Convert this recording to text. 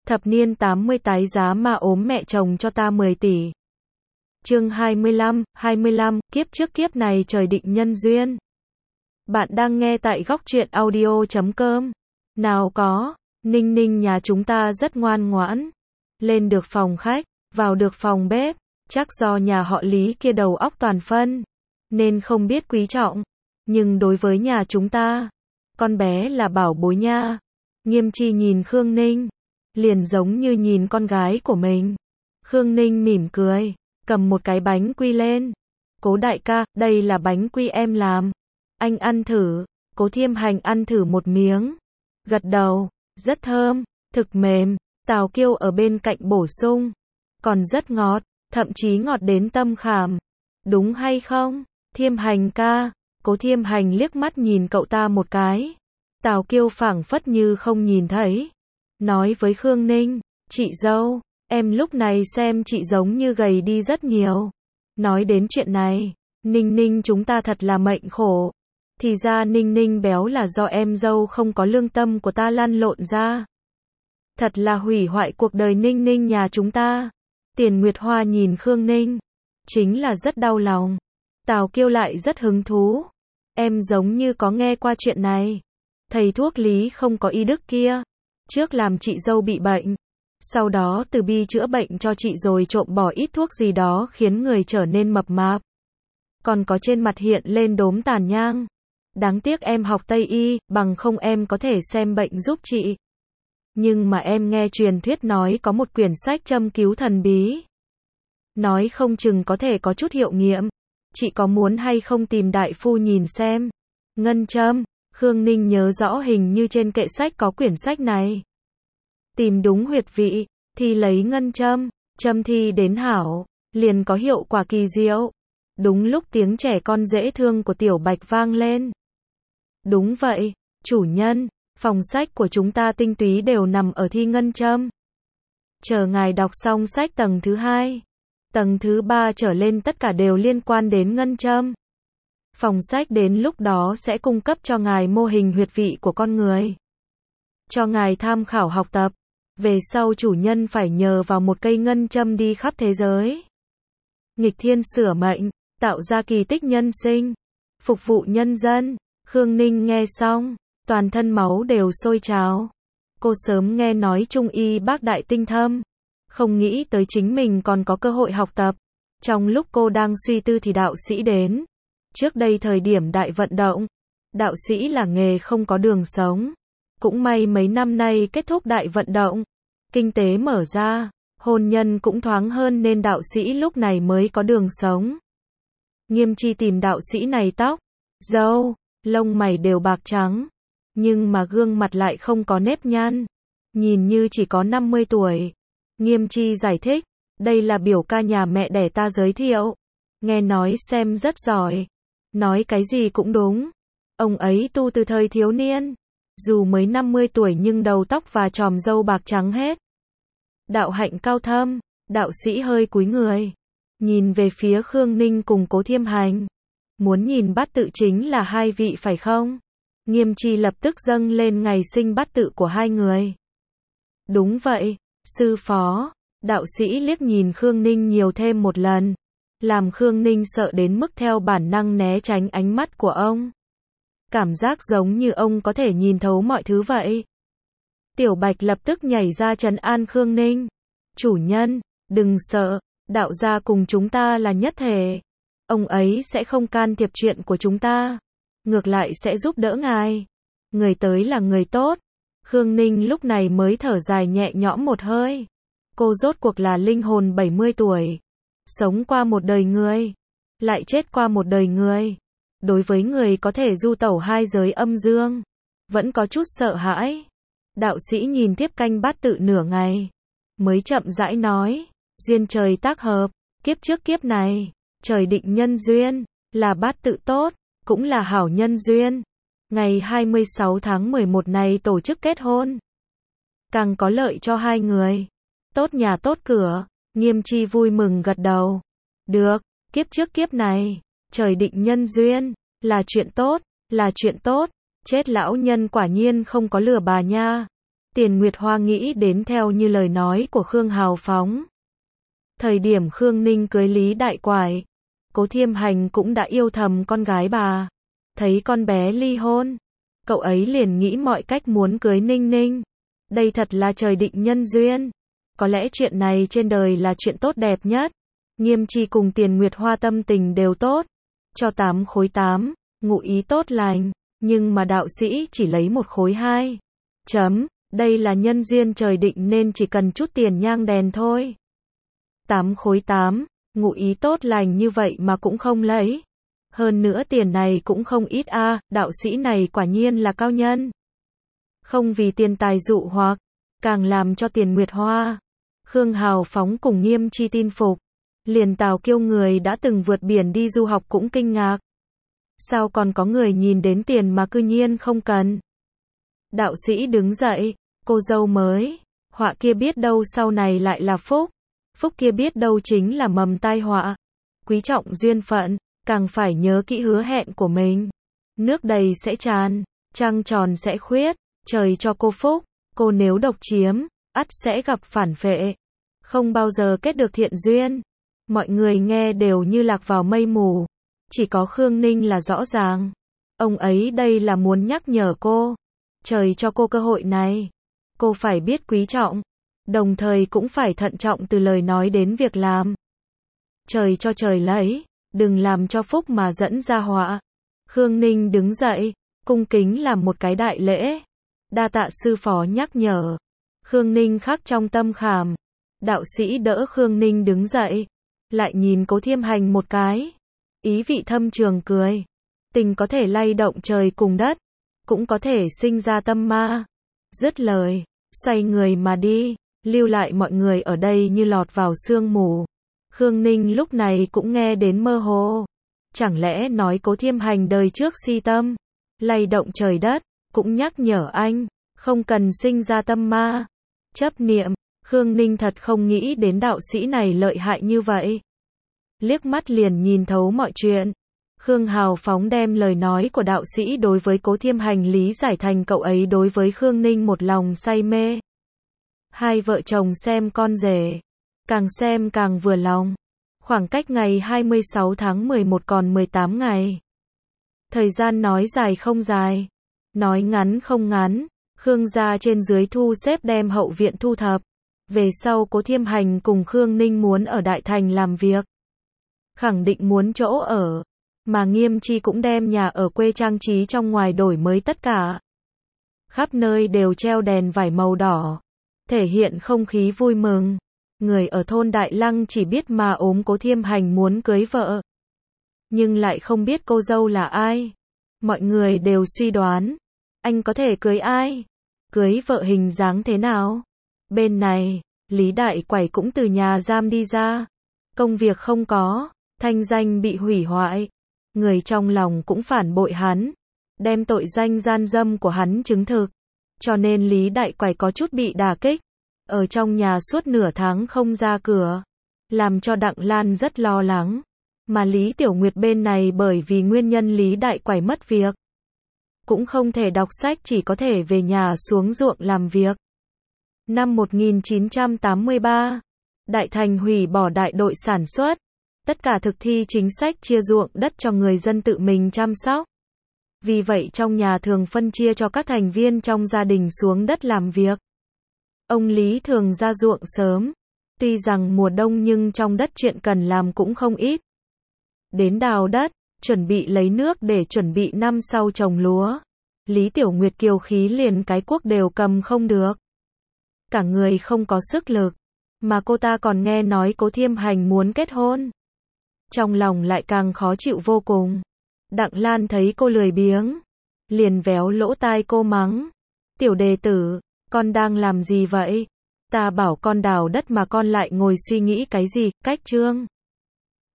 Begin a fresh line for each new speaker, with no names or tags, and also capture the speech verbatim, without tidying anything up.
Thập niên tám mươi tái giá mà ốm mẹ chồng cho ta mười tỷ. Chương hai mươi lăm, hai mươi lăm, kiếp trước kiếp này trời định nhân duyên. Bạn đang nghe tại góc truyện audio chấm com. Nào có, Ninh Ninh nhà chúng ta rất ngoan ngoãn. Lên được phòng khách, vào được phòng bếp, chắc do nhà họ Lý kia đầu óc toàn phân, nên không biết quý trọng. Nhưng đối với nhà chúng ta, con bé là bảo bối nha. Nghiêm Chi nhìn Khương Ninh, liền giống như nhìn con gái của mình. Khương Ninh mỉm cười, cầm một cái bánh quy lên. Cố đại ca, đây là bánh quy em làm. Anh ăn thử. Cố Thiêm Hành ăn thử một miếng, gật đầu, rất thơm, thực mềm. Tào Kiêu ở bên cạnh bổ sung, còn rất ngọt, thậm chí ngọt đến tâm khảm. Đúng hay không, Thiêm Hành ca? Cố Thiêm Hành liếc mắt nhìn cậu ta một cái. Tào Kiêu phảng phất như không nhìn thấy, nói với Khương Ninh, chị dâu, em lúc này xem chị giống như gầy đi rất nhiều. Nói đến chuyện này, Ninh Ninh chúng ta thật là mệnh khổ. Thì ra Ninh Ninh béo là do em dâu không có lương tâm của ta lăn lộn ra. Thật là hủy hoại cuộc đời Ninh Ninh nhà chúng ta. Tiền Nguyệt Hoa nhìn Khương Ninh, chính là rất đau lòng. Tào Kiêu lại rất hứng thú. Em giống như có nghe qua chuyện này. Thầy thuốc Lý không có y đức kia, trước làm chị dâu bị bệnh, sau đó từ bi chữa bệnh cho chị rồi trộm bỏ ít thuốc gì đó khiến người trở nên mập mạp. Còn có trên mặt hiện lên đốm tàn nhang. Đáng tiếc em học Tây y, bằng không em có thể xem bệnh giúp chị. Nhưng mà em nghe truyền thuyết nói có một quyển sách châm cứu thần bí. Nói không chừng có thể có chút hiệu nghiệm. Chị có muốn hay không tìm đại phu nhìn xem? Ngân châm. Khương Ninh nhớ rõ hình như trên kệ sách có quyển sách này. Tìm đúng huyệt vị, thì lấy ngân châm, châm thi đến hảo, liền có hiệu quả kỳ diệu. Đúng lúc tiếng trẻ con dễ thương của Tiểu Bạch vang lên. Đúng vậy, chủ nhân, phòng sách của chúng ta tinh túy đều nằm ở thi ngân châm. Chờ ngài đọc xong sách tầng thứ hai, tầng thứ ba trở lên tất cả đều liên quan đến ngân châm. Phòng sách đến lúc đó sẽ cung cấp cho ngài mô hình huyệt vị của con người, cho ngài tham khảo học tập. Về sau chủ nhân phải nhờ vào một cây ngân châm đi khắp thế giới, nghịch thiên sửa mệnh, tạo ra kỳ tích nhân sinh, phục vụ nhân dân. Khương Ninh nghe xong, toàn thân máu đều sôi trào. Cô sớm nghe nói trung y bác đại tinh thâm, không nghĩ tới chính mình còn có cơ hội học tập. Trong lúc cô đang suy tư thì đạo sĩ đến. Trước đây thời điểm đại vận động, đạo sĩ là nghề không có đường sống. Cũng may mấy năm nay kết thúc đại vận động, kinh tế mở ra, hôn nhân cũng thoáng hơn nên đạo sĩ lúc này mới có đường sống. Nghiêm Chi tìm đạo sĩ này tóc, râu, lông mày đều bạc trắng, nhưng mà gương mặt lại không có nếp nhăn, nhìn như chỉ có năm mươi tuổi. Nghiêm Chi giải thích, đây là biểu ca nhà mẹ đẻ ta giới thiệu, nghe nói xem rất giỏi, nói cái gì cũng đúng. Ông ấy tu từ thời thiếu niên, dù mới năm mươi tuổi nhưng đầu tóc và chòm râu bạc trắng hết. Đạo hạnh cao thâm. Đạo sĩ hơi cúi người, nhìn về phía Khương Ninh cùng Cố Thiêm Hành. Muốn nhìn bát tự chính là hai vị phải không? Nghiêm Chi lập tức dâng lên ngày sinh bát tự của hai người. Đúng vậy, sư phó. Đạo sĩ liếc nhìn Khương Ninh nhiều thêm một lần, làm Khương Ninh sợ đến mức theo bản năng né tránh ánh mắt của ông. Cảm giác giống như ông có thể nhìn thấu mọi thứ vậy. Tiểu Bạch lập tức nhảy ra trấn an Khương Ninh. Chủ nhân, đừng sợ, đạo gia cùng chúng ta là nhất thể. Ông ấy sẽ không can thiệp chuyện của chúng ta, ngược lại sẽ giúp đỡ ngài. Người tới là người tốt. Khương Ninh lúc này mới thở dài nhẹ nhõm một hơi. Cô rốt cuộc là linh hồn bảy mươi tuổi, sống qua một đời người, lại chết qua một đời người. Đối với người có thể du tẩu hai giới âm dương, vẫn có chút sợ hãi. Đạo sĩ nhìn tiếp canh bát tự nửa ngày, mới chậm rãi nói, duyên trời tác hợp, kiếp trước kiếp này, trời định nhân duyên, là bát tự tốt, cũng là hảo nhân duyên. Ngày hai mươi sáu tháng mười một này tổ chức kết hôn, càng có lợi cho hai người. Tốt nhà tốt cửa. Nghiêm Chi vui mừng gật đầu. Được, kiếp trước kiếp này, trời định nhân duyên, là chuyện tốt, là chuyện tốt. Chết lão nhân quả nhiên không có lừa bà nha. Tiền Nguyệt Hoa nghĩ đến theo như lời nói của Khương Hào Phóng. Thời điểm Khương Ninh cưới Lý Đại Quải, Cố Thiêm Hành cũng đã yêu thầm con gái bà. Thấy con bé ly hôn, cậu ấy liền nghĩ mọi cách muốn cưới Ninh Ninh. Đây thật là trời định nhân duyên. Có lẽ chuyện này trên đời là chuyện tốt đẹp nhất. Nghiêm Chi cùng Tiền Nguyệt Hoa tâm tình đều tốt. Cho tám khối tám, ngụ ý tốt lành. Nhưng mà đạo sĩ chỉ lấy một khối hai. Chấm, đây là nhân duyên trời định nên chỉ cần chút tiền nhang đèn thôi. Tám khối tám, ngụ ý tốt lành như vậy mà cũng không lấy. Hơn nữa tiền này cũng không ít a, à, đạo sĩ này quả nhiên là cao nhân. Không vì tiền tài dụ hoặc, càng làm cho Tiền Nguyệt Hoa, Khương Hào Phóng cùng Nghiêm Chi tin phục. Liền Tào Kiêu người đã từng vượt biển đi du học cũng kinh ngạc. Sao còn có người nhìn đến tiền mà cư nhiên không cần. Đạo sĩ đứng dậy, cô dâu mới, họa kia biết đâu sau này lại là phúc. Phúc kia biết đâu chính là mầm tai họa. Quý trọng duyên phận, càng phải nhớ kỹ hứa hẹn của mình. Nước đầy sẽ tràn, trăng tròn sẽ khuyết, trời cho cô phúc, cô nếu độc chiếm, ắt sẽ gặp phản phệ. Không bao giờ kết được thiện duyên. Mọi người nghe đều như lạc vào mây mù. Chỉ có Khương Ninh là rõ ràng. Ông ấy đây là muốn nhắc nhở cô. Trời cho cô cơ hội này. Cô phải biết quý trọng. Đồng thời cũng phải thận trọng từ lời nói đến việc làm. Trời cho trời lấy. Đừng làm cho phúc mà dẫn ra họa. Khương Ninh đứng dậy, cung kính làm một cái đại lễ. Đa tạ sư phó nhắc nhở. Khương Ninh khắc trong tâm khảm. Đạo sĩ đỡ Khương Ninh đứng dậy. Lại nhìn Cố Thiêm Hành một cái. Ý vị thâm trường cười. Tình có thể lay động trời cùng đất. Cũng có thể sinh ra tâm ma. Dứt lời, xoay người mà đi. Lưu lại mọi người ở đây như lọt vào sương mù. Khương Ninh lúc này cũng nghe đến mơ hồ. Chẳng lẽ nói Cố Thiêm Hành đời trước si tâm, lay động trời đất, cũng nhắc nhở anh, không cần sinh ra tâm ma, chấp niệm. Khương Ninh thật không nghĩ đến đạo sĩ này lợi hại như vậy. Liếc mắt liền nhìn thấu mọi chuyện. Khương Hào Phóng đem lời nói của đạo sĩ đối với Cố Thiêm Hành lý giải thành cậu ấy đối với Khương Ninh một lòng say mê. Hai vợ chồng xem con rể, càng xem càng vừa lòng. Khoảng cách ngày hai mươi sáu tháng mười một còn mười tám ngày. Thời gian nói dài không dài, nói ngắn không ngắn. Khương gia trên dưới thu xếp đem hậu viện thu thập. Về sau Cố Thiêm Hành cùng Khương Ninh muốn ở Đại Thành làm việc. Khẳng định muốn chỗ ở. Mà Nghiêm Chi cũng đem nhà ở quê trang trí trong ngoài đổi mới tất cả. Khắp nơi đều treo đèn vải màu đỏ. Thể hiện không khí vui mừng. Người ở thôn Đại Lăng chỉ biết mà ốm Cố Thiêm Hành muốn cưới vợ. Nhưng lại không biết cô dâu là ai. Mọi người đều suy đoán. Anh có thể cưới ai? Cưới vợ hình dáng thế nào? Bên này, Lý Đại Quải cũng từ nhà giam đi ra. Công việc không có, thanh danh bị hủy hoại. Người trong lòng cũng phản bội hắn. Đem tội danh gian dâm của hắn chứng thực. Cho nên Lý Đại Quải có chút bị đả kích. Ở trong nhà suốt nửa tháng không ra cửa. Làm cho Đặng Lan rất lo lắng. Mà Lý Tiểu Nguyệt bên này bởi vì nguyên nhân Lý Đại Quải mất việc. Cũng không thể đọc sách, chỉ có thể về nhà xuống ruộng làm việc. Năm một nghìn chín trăm tám mươi ba, Đại Thành hủy bỏ đại đội sản xuất. Tất cả thực thi chính sách chia ruộng đất cho người dân tự mình chăm sóc. Vì vậy trong nhà thường phân chia cho các thành viên trong gia đình xuống đất làm việc. Ông Lý thường ra ruộng sớm. Tuy rằng mùa đông nhưng trong đất chuyện cần làm cũng không ít. Đến đào đất, chuẩn bị lấy nước để chuẩn bị năm sau trồng lúa. Lý Tiểu Nguyệt kiều khí liền cái cuốc đều cầm không được. Cả người không có sức lực. Mà cô ta còn nghe nói Cố Thiêm Hành muốn kết hôn. Trong lòng lại càng khó chịu vô cùng. Đặng Lan thấy cô lười biếng. Liền véo lỗ tai cô mắng. Tiểu đệ tử, con đang làm gì vậy? Ta bảo con đào đất mà con lại ngồi suy nghĩ cái gì? Cách chương.